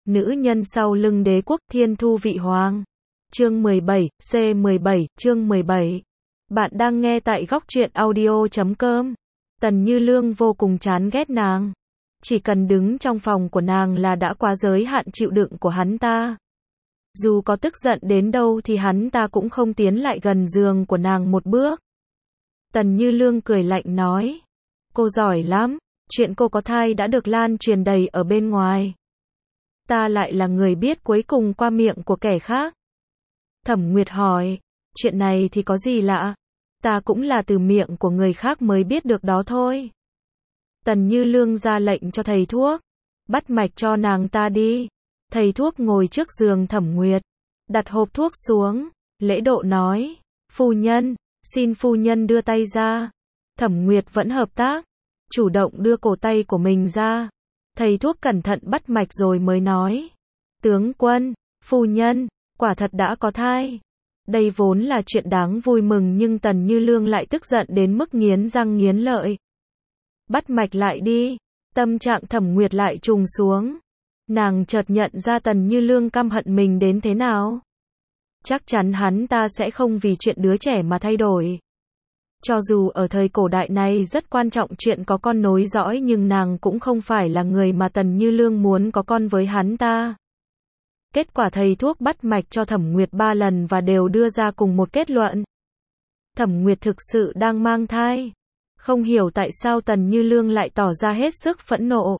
Nữ nhân sau lưng đế quốc Thiên Thu Vị Hoàng. Chương 17, C17, chương 17. Bạn đang nghe tại góc truyện audio.com. Tần Như Lương vô cùng chán ghét nàng. Chỉ cần đứng trong phòng của nàng là đã quá giới hạn chịu đựng của hắn ta. Dù có tức giận đến đâu thì hắn ta cũng không tiến lại gần giường của nàng một bước. Tần Như Lương cười lạnh nói. Cô giỏi lắm, chuyện cô có thai đã được lan truyền đầy ở bên ngoài. Ta lại là người biết cuối cùng qua miệng của kẻ khác. Thẩm Nguyệt hỏi, chuyện này thì có gì lạ? Ta cũng là từ miệng của người khác mới biết được đó thôi. Tần Như Lương ra lệnh cho thầy thuốc, bắt mạch cho nàng ta đi. Thầy thuốc ngồi trước giường Thẩm Nguyệt, đặt hộp thuốc xuống, lễ độ nói, phu nhân, xin phu nhân đưa tay ra. Thẩm Nguyệt vẫn hợp tác, chủ động đưa cổ tay của mình ra. Thầy thuốc cẩn thận bắt mạch rồi mới nói, tướng quân, phu nhân, quả thật đã có thai. Đây vốn là chuyện đáng vui mừng nhưng Tần Như Lương lại tức giận đến mức nghiến răng nghiến lợi. Bắt mạch lại đi. Tâm trạng Thẩm Nguyệt lại trùng xuống. Nàng chợt nhận ra Tần Như Lương căm hận mình đến thế nào. Chắc chắn hắn ta sẽ không vì chuyện đứa trẻ mà thay đổi. Cho dù ở thời cổ đại này rất quan trọng chuyện có con nối dõi nhưng nàng cũng không phải là người mà Tần Như Lương muốn có con với hắn ta. Kết quả thầy thuốc bắt mạch cho Thẩm Nguyệt 3 lần và đều đưa ra cùng một kết luận. Thẩm Nguyệt thực sự đang mang thai. Không hiểu tại sao Tần Như Lương lại tỏ ra hết sức phẫn nộ.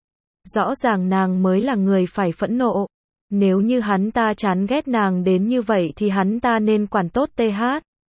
Rõ ràng nàng mới là người phải phẫn nộ. Nếu như hắn ta chán ghét nàng đến như vậy thì hắn ta nên quản tốt TH.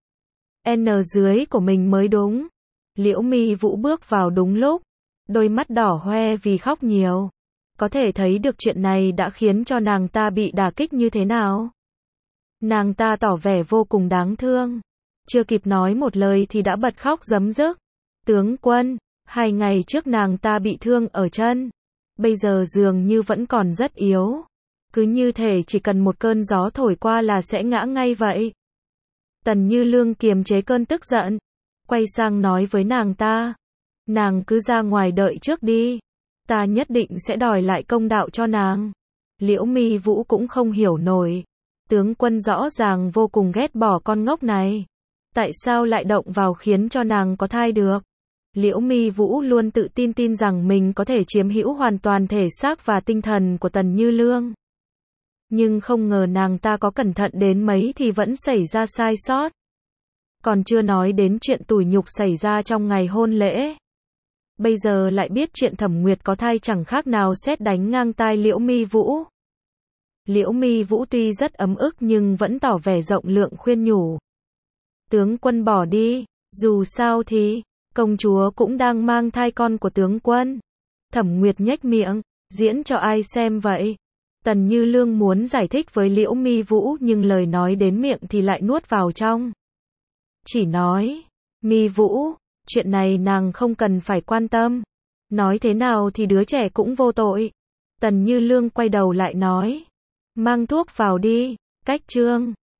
N dưới của mình mới đúng. Liễu Mi Vũ bước vào đúng lúc. Đôi mắt đỏ hoe vì khóc nhiều. Có thể thấy được chuyện này đã khiến cho nàng ta bị đả kích như thế nào. Nàng ta tỏ vẻ vô cùng đáng thương. Chưa kịp nói một lời thì đã bật khóc rấm rức. Tướng quân, 2 ngày trước nàng ta bị thương ở chân. Bây giờ dường như vẫn còn rất yếu. Cứ như thể chỉ cần một cơn gió thổi qua là sẽ ngã ngay vậy. Tần Như Lương kiềm chế cơn tức giận. Quay sang nói với nàng ta. Nàng cứ ra ngoài đợi trước đi. Ta nhất định sẽ đòi lại công đạo cho nàng. Liễu Mi Vũ cũng không hiểu nổi. Tướng quân rõ ràng vô cùng ghét bỏ con ngốc này. Tại sao lại động vào khiến cho nàng có thai được? Liễu Mi Vũ luôn tự tin rằng mình có thể chiếm hữu hoàn toàn thể xác và tinh thần của Tần Như Lương. Nhưng không ngờ nàng ta có cẩn thận đến mấy thì vẫn xảy ra sai sót. Còn chưa nói đến chuyện tủi nhục xảy ra trong ngày hôn lễ. Bây giờ lại biết chuyện Thẩm Nguyệt có thai chẳng khác nào sét đánh ngang tai Liễu Mi Vũ. Liễu Mi Vũ tuy rất ấm ức nhưng vẫn tỏ vẻ rộng lượng khuyên nhủ. Tướng quân bỏ đi, dù sao thì, công chúa cũng đang mang thai con của tướng quân. Thẩm Nguyệt nhếch miệng, diễn cho ai xem vậy? Tần Như Lương muốn giải thích với Liễu Mi Vũ nhưng lời nói đến miệng thì lại nuốt vào trong. Chỉ nói, Mi Vũ, chuyện này nàng không cần phải quan tâm. Nói thế nào thì đứa trẻ cũng vô tội. Tần Như Lương quay đầu lại nói, mang thuốc vào đi, cách chương.